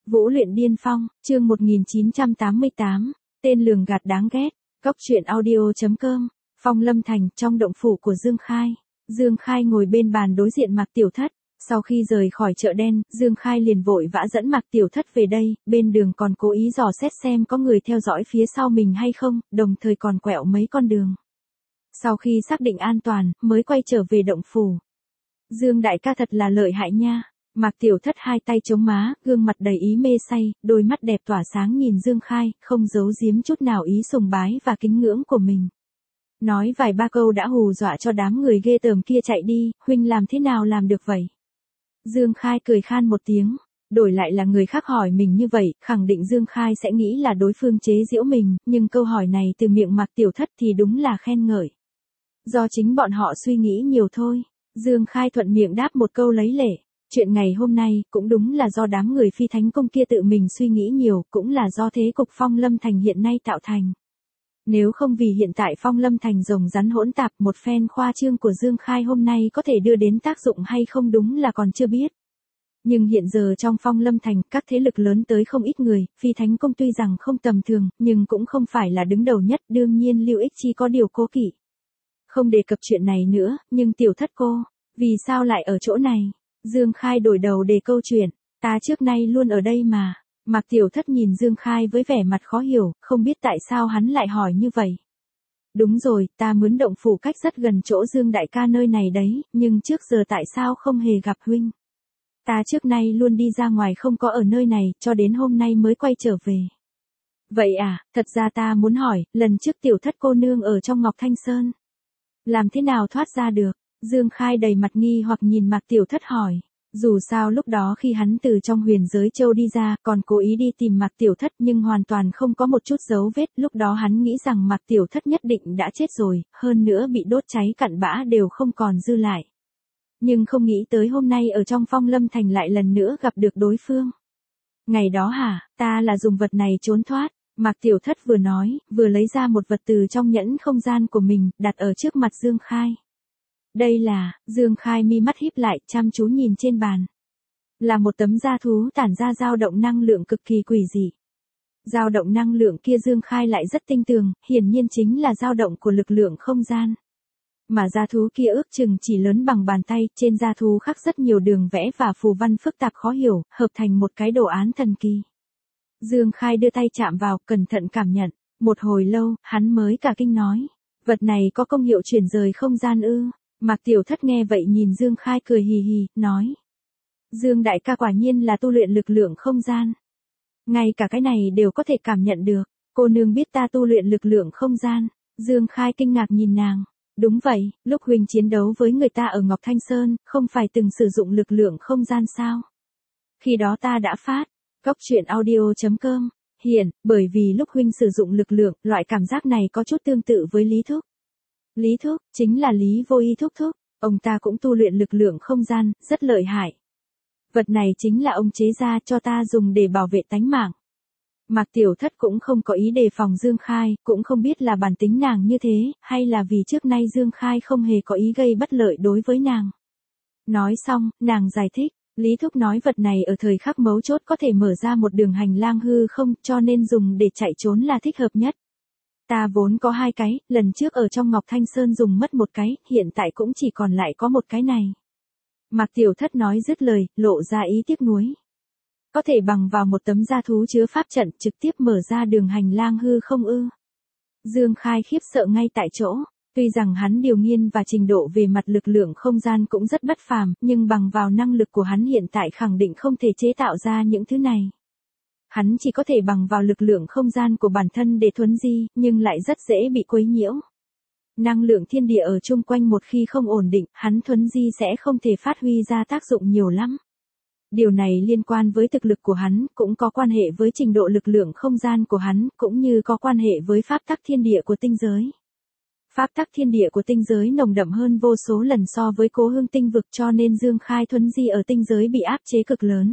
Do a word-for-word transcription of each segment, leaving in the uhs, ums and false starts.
Vũ luyện điên phong, chương một nghìn chín trăm tám mươi tám, tên lường gạt đáng ghét, cóc truyện audio.com, Phong Lâm Thành, trong động phủ của Dương Khai. Dương Khai ngồi bên bàn đối diện Mạc Tiểu Thất, sau khi rời khỏi chợ đen, Dương Khai liền vội vã dẫn Mạc Tiểu Thất về đây, bên đường còn cố ý dò xét xem có người theo dõi phía sau mình hay không, đồng thời còn quẹo mấy con đường. Sau khi xác định an toàn, mới quay trở về động phủ. Dương đại ca thật là lợi hại nha. Mạc Tiểu Thất hai tay chống má, gương mặt đầy ý mê say, đôi mắt đẹp tỏa sáng nhìn Dương Khai, không giấu giếm chút nào ý sùng bái và kính ngưỡng của mình. Nói vài ba câu đã hù dọa cho đám người ghê tởm kia chạy đi, huynh làm thế nào làm được vậy? Dương Khai cười khan một tiếng, đổi lại là người khác hỏi mình như vậy, khẳng định Dương Khai sẽ nghĩ là đối phương chế giễu mình, nhưng câu hỏi này từ miệng Mạc Tiểu Thất thì đúng là khen ngợi. Do chính bọn họ suy nghĩ nhiều thôi, Dương Khai thuận miệng đáp một câu lấy lệ. Chuyện ngày hôm nay, cũng đúng là do đám người Phi Thánh Công kia tự mình suy nghĩ nhiều, cũng là do thế cục Phong Lâm Thành hiện nay tạo thành. Nếu không vì hiện tại Phong Lâm Thành rồng rắn hỗn tạp, một phen khoa trương của Dương Khai hôm nay có thể đưa đến tác dụng hay không đúng là còn chưa biết. Nhưng hiện giờ trong Phong Lâm Thành, các thế lực lớn tới không ít người, Phi Thánh Công tuy rằng không tầm thường, nhưng cũng không phải là đứng đầu nhất, đương nhiên Lưu Ích Chi có điều cố kỵ. Không đề cập chuyện này nữa, nhưng Tiểu Thất cô, vì sao lại ở chỗ này? Dương Khai đổi đầu đề câu chuyện, ta trước nay luôn ở đây mà. Mạc Tiểu Thất nhìn Dương Khai với vẻ mặt khó hiểu, không biết tại sao hắn lại hỏi như vậy. Đúng rồi, ta mướn động phủ cách rất gần chỗ Dương đại ca nơi này đấy, nhưng trước giờ tại sao không hề gặp huynh? Ta trước nay luôn đi ra ngoài không có ở nơi này, cho đến hôm nay mới quay trở về. Vậy à, thật ra ta muốn hỏi, lần trước Tiểu Thất cô nương ở trong Ngọc Thanh Sơn, làm thế nào thoát ra được? Dương Khai đầy mặt nghi hoặc nhìn Mạc Tiểu Thất hỏi. Dù sao lúc đó khi hắn từ trong huyền giới châu đi ra, còn cố ý đi tìm Mạc Tiểu Thất nhưng hoàn toàn không có một chút dấu vết. Lúc đó hắn nghĩ rằng Mạc Tiểu Thất nhất định đã chết rồi, hơn nữa bị đốt cháy cặn bã đều không còn dư lại. Nhưng không nghĩ tới hôm nay ở trong Phong Lâm Thành lại lần nữa gặp được đối phương. Ngày đó hả, ta là dùng vật này trốn thoát. Mạc Tiểu Thất vừa nói, vừa lấy ra một vật từ trong nhẫn không gian của mình, đặt ở trước mặt Dương Khai. Đây là, Dương Khai mi mắt híp lại, chăm chú nhìn trên bàn. Là một tấm da thú tản ra dao động năng lượng cực kỳ quỷ dị. Dao động năng lượng kia Dương Khai lại rất tinh tường, hiển nhiên chính là dao động của lực lượng không gian. Mà da thú kia ước chừng chỉ lớn bằng bàn tay, trên da thú khắc rất nhiều đường vẽ và phù văn phức tạp khó hiểu, hợp thành một cái đồ án thần kỳ. Dương Khai đưa tay chạm vào, cẩn thận cảm nhận, một hồi lâu, hắn mới cả kinh nói. Vật này có công hiệu chuyển rời không gian ư? Mạc Tiểu Thất nghe vậy nhìn Dương Khai cười hì hì, nói. Dương đại ca quả nhiên là tu luyện lực lượng không gian. Ngay cả cái này đều có thể cảm nhận được, cô nương biết ta tu luyện lực lượng không gian. Dương Khai kinh ngạc nhìn nàng. Đúng vậy, lúc huynh chiến đấu với người ta ở Ngọc Thanh Sơn, không phải từng sử dụng lực lượng không gian sao? Khi đó ta đã phát, cóc truyện audio.com, hiện, bởi vì lúc huynh sử dụng lực lượng, loại cảm giác này có chút tương tự với Lý Thúc. Lý Thúc, chính là Lý Vô Y thúc thúc, ông ta cũng tu luyện lực lượng không gian, rất lợi hại. Vật này chính là ông chế ra cho ta dùng để bảo vệ tánh mạng. Mạc Tiểu Thất cũng không có ý đề phòng Dương Khai, cũng không biết là bản tính nàng như thế, hay là vì trước nay Dương Khai không hề có ý gây bất lợi đối với nàng. Nói xong, nàng giải thích, Lý Thúc nói vật này ở thời khắc mấu chốt có thể mở ra một đường hành lang hư không, cho nên dùng để chạy trốn là thích hợp nhất. Ta vốn có hai cái, lần trước ở trong Ngọc Thanh Sơn dùng mất một cái, hiện tại cũng chỉ còn lại có một cái này. Mạc Tiểu Thất nói dứt lời, lộ ra ý tiếc nuối. Có thể bằng vào một tấm da thú chứa pháp trận trực tiếp mở ra đường hành lang hư không ư? Dương Khai khiếp sợ ngay tại chỗ, tuy rằng hắn điều nghiên và trình độ về mặt lực lượng không gian cũng rất bất phàm, nhưng bằng vào năng lực của hắn hiện tại khẳng định không thể chế tạo ra những thứ này. Hắn chỉ có thể bằng vào lực lượng không gian của bản thân để thuấn di, nhưng lại rất dễ bị quấy nhiễu. Năng lượng thiên địa ở chung quanh một khi không ổn định, hắn thuấn di sẽ không thể phát huy ra tác dụng nhiều lắm. Điều này liên quan với thực lực của hắn, cũng có quan hệ với trình độ lực lượng không gian của hắn, cũng như có quan hệ với pháp tắc thiên địa của tinh giới. Pháp tắc thiên địa của tinh giới nồng đậm hơn vô số lần so với Cố Hương tinh vực, cho nên Dương Khai thuấn di ở tinh giới bị áp chế cực lớn.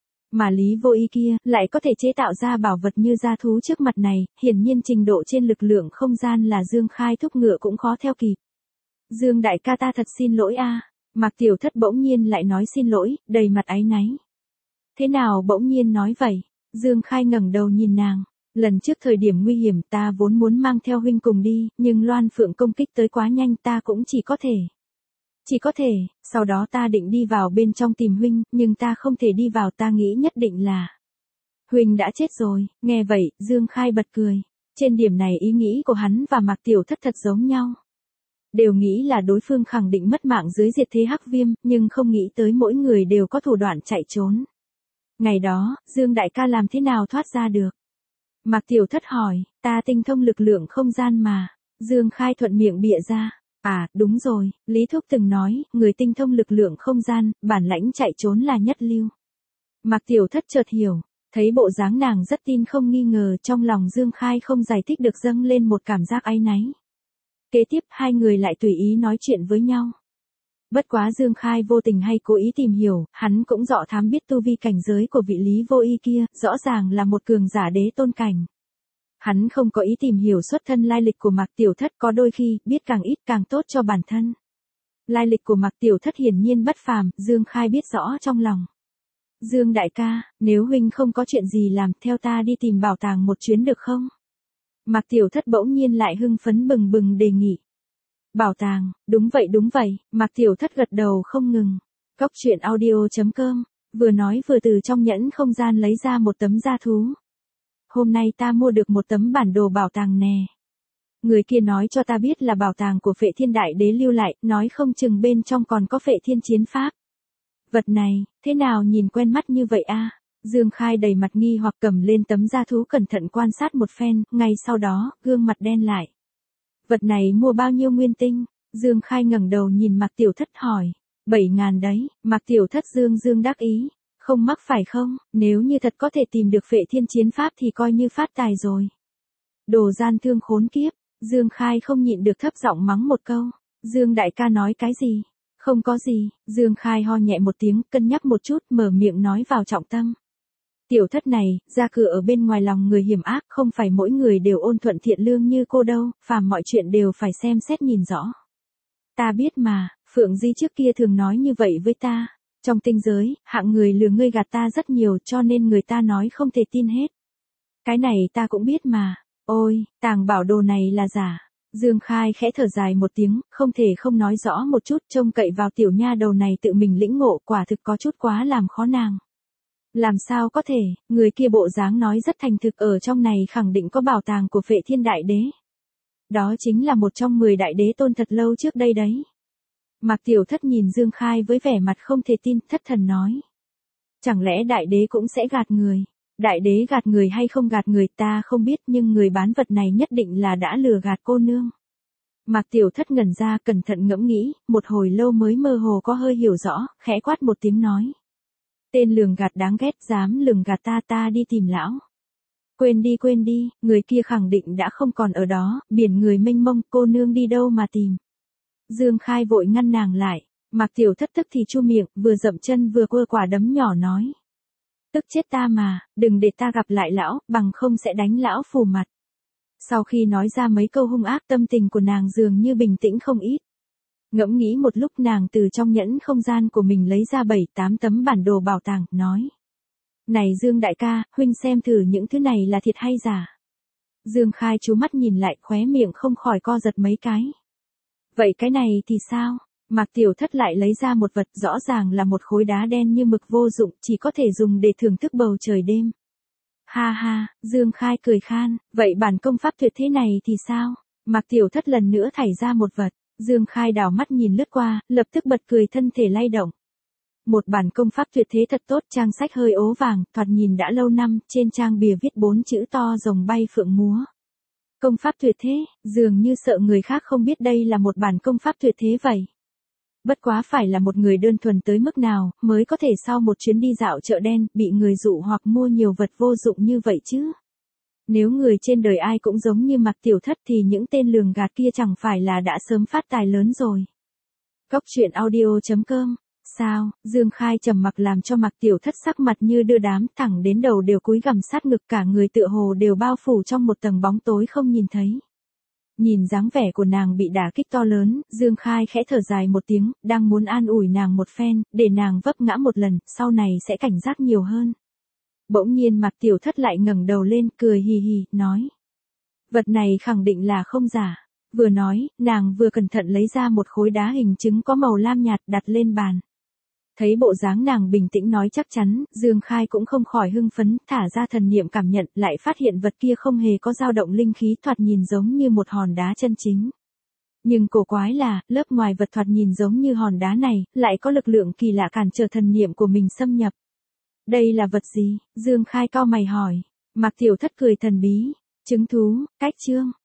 Mà Lý Vô Y kia, lại có thể chế tạo ra bảo vật như da thú trước mặt này, hiển nhiên trình độ trên lực lượng không gian là Dương Khai thúc ngựa cũng khó theo kịp. Dương đại ca ta thật xin lỗi a. Mạc Tiểu Thất bỗng nhiên lại nói xin lỗi, đầy mặt áy náy. Thế nào bỗng nhiên nói vậy? Dương Khai ngẩng đầu nhìn nàng. Lần trước thời điểm nguy hiểm ta vốn muốn mang theo huynh cùng đi, nhưng Loan Phượng công kích tới quá nhanh ta cũng chỉ có thể. Chỉ có thể, sau đó ta định đi vào bên trong tìm huynh, nhưng ta không thể đi vào, ta nghĩ nhất định là huynh đã chết rồi. Nghe vậy, Dương Khai bật cười. Trên điểm này ý nghĩ của hắn và Mạc Tiểu Thất thật giống nhau. Đều nghĩ là đối phương khẳng định mất mạng dưới diệt thế hắc viêm, nhưng không nghĩ tới mỗi người đều có thủ đoạn chạy trốn. Ngày đó, Dương đại ca làm thế nào thoát ra được? Mạc Tiểu Thất hỏi, ta tinh thông lực lượng không gian mà. Dương Khai thuận miệng bịa ra. À, đúng rồi, Lý Thúc từng nói, người tinh thông lực lượng không gian, bản lãnh chạy trốn là nhất lưu. Mạc Tiểu Thất chợt hiểu, thấy bộ dáng nàng rất tin không nghi ngờ, trong lòng Dương Khai không giải thích được dâng lên một cảm giác áy náy. Kế tiếp hai người lại tùy ý nói chuyện với nhau. Bất quá Dương Khai vô tình hay cố ý tìm hiểu, hắn cũng rõ thám biết tu vi cảnh giới của vị Lý Vô Y kia, rõ ràng là một cường giả đế tôn cảnh. Hắn không có ý tìm hiểu xuất thân lai lịch của Mạc Tiểu Thất, có đôi khi, biết càng ít càng tốt cho bản thân. Lai lịch của Mạc Tiểu Thất hiển nhiên bất phàm, Dương Khai biết rõ trong lòng. Dương đại ca, nếu huynh không có chuyện gì làm, theo ta đi tìm bảo tàng một chuyến được không? Mạc Tiểu Thất bỗng nhiên lại hưng phấn bừng bừng đề nghị. Bảo tàng, đúng vậy đúng vậy, Mạc Tiểu Thất gật đầu không ngừng. Cóc truyện audio chấm com, vừa nói vừa từ trong nhẫn không gian lấy ra một tấm da thú. Hôm nay ta mua được một tấm bản đồ bảo tàng nè. Người kia nói cho ta biết là bảo tàng của Phệ Thiên Đại Đế lưu lại, nói không chừng bên trong còn có Phệ Thiên chiến pháp. Vật này, thế nào nhìn quen mắt như vậy a? Dương Khai đầy mặt nghi hoặc cầm lên tấm da thú cẩn thận quan sát một phen, ngay sau đó, gương mặt đen lại. Vật này mua bao nhiêu nguyên tinh? Dương Khai ngẩng đầu nhìn Mạc Tiểu Thất hỏi. Bảy ngàn đấy, Mạc Tiểu Thất dương dương đắc ý. Không mắc phải không, nếu như thật có thể tìm được Phệ Thiên chiến pháp thì coi như phát tài rồi. Đồ gian thương khốn kiếp, Dương Khai không nhịn được thấp giọng mắng một câu. Dương đại ca nói cái gì? Không có gì, Dương Khai ho nhẹ một tiếng, cân nhắc một chút, mở miệng nói vào trọng tâm. Tiểu Thất này, ra cửa ở bên ngoài lòng người hiểm ác, không phải mỗi người đều ôn thuận thiện lương như cô đâu, phàm mọi chuyện đều phải xem xét nhìn rõ. Ta biết mà, Phượng Di trước kia thường nói như vậy với ta. Trong tinh giới, hạng người lừa ngươi gạt ta rất nhiều, cho nên người ta nói không thể tin hết. Cái này ta cũng biết mà. Ôi, tàng bảo đồ này là giả. Dương Khai khẽ thở dài một tiếng, không thể không nói rõ một chút, trông cậy vào tiểu nha đầu này tự mình lĩnh ngộ, quả thực có chút quá làm khó nàng. Làm sao có thể, người kia bộ dáng nói rất thành thực, ở trong này khẳng định có bảo tàng của Phệ Thiên Đại Đế. Đó chính là một trong mười đại đế tôn thật lâu trước đây đấy. Mạc Tiểu Thất nhìn Dương Khai với vẻ mặt không thể tin, thất thần nói. Chẳng lẽ đại đế cũng sẽ gạt người? Đại đế gạt người hay không gạt người ta không biết, nhưng người bán vật này nhất định là đã lừa gạt cô nương. Mạc Tiểu Thất ngẩn ra cẩn thận ngẫm nghĩ, một hồi lâu mới mơ hồ có hơi hiểu rõ, khẽ quát một tiếng nói. Tên lường gạt đáng ghét, dám lường gạt ta, ta đi tìm lão. Quên đi quên đi, người kia khẳng định đã không còn ở đó, biển người mênh mông, cô nương đi đâu mà tìm. Dương Khai vội ngăn nàng lại, Mạc Tiểu Thất tức thì chu miệng, vừa dậm chân vừa quơ quả đấm nhỏ nói. Tức chết ta mà, đừng để ta gặp lại lão, bằng không sẽ đánh lão phù mặt. Sau khi nói ra mấy câu hung ác, tâm tình của nàng dường như bình tĩnh không ít. Ngẫm nghĩ một lúc, nàng từ trong nhẫn không gian của mình lấy ra bảy tám tấm bản đồ bảo tàng, nói. Này Dương đại ca, huynh xem thử những thứ này là thiệt hay giả. Dương Khai chú mắt nhìn lại, khóe miệng không khỏi co giật mấy cái. Vậy cái này thì sao? Mạc Tiểu Thất lại lấy ra một vật, rõ ràng là một khối đá đen như mực vô dụng, chỉ có thể dùng để thưởng thức bầu trời đêm. Ha ha, Dương Khai cười khan, vậy bản công pháp tuyệt thế này thì sao? Mạc Tiểu Thất lần nữa thảy ra một vật, Dương Khai đảo mắt nhìn lướt qua, lập tức bật cười, thân thể lay động. Một bản công pháp tuyệt thế thật tốt, trang sách hơi ố vàng, thoạt nhìn đã lâu năm, trên trang bìa viết bốn chữ to rồng bay phượng múa. Công pháp tuyệt thế, dường như sợ người khác không biết đây là một bản công pháp tuyệt thế vậy. Bất quá phải là một người đơn thuần tới mức nào, mới có thể sau một chuyến đi dạo chợ đen, bị người dụ hoặc mua nhiều vật vô dụng như vậy chứ. Nếu người trên đời ai cũng giống như Mạc Tiểu Thất thì những tên lường gạt kia chẳng phải là đã sớm phát tài lớn rồi. Cóc truyện audio chấm com. Sao? Dương Khai trầm mặc làm cho Mạc Tiểu Thất sắc mặt như đưa đám, thẳng đến đầu đều cúi gằm sát ngực, cả người tựa hồ đều bao phủ trong một tầng bóng tối không nhìn thấy. Nhìn dáng vẻ của nàng bị đả kích to lớn, Dương Khai khẽ thở dài một tiếng, đang muốn an ủi nàng một phen, để nàng vấp ngã một lần, sau này sẽ cảnh giác nhiều hơn. Bỗng nhiên Mạc Tiểu Thất lại ngẩng đầu lên, cười hì hì, nói. Vật này khẳng định là không giả. Vừa nói, nàng vừa cẩn thận lấy ra một khối đá hình trứng có màu lam nhạt đặt lên bàn. Thấy bộ dáng nàng bình tĩnh nói chắc chắn, Dương Khai cũng không khỏi hưng phấn, thả ra thần niệm cảm nhận, lại phát hiện vật kia không hề có dao động linh khí, thoạt nhìn giống như một hòn đá chân chính. Nhưng cổ quái là, lớp ngoài vật thoạt nhìn giống như hòn đá này, lại có lực lượng kỳ lạ cản trở thần niệm của mình xâm nhập. Đây là vật gì? Dương Khai cau mày hỏi. Mạc Tiểu Thất cười thần bí. Trứng thú, cách chương.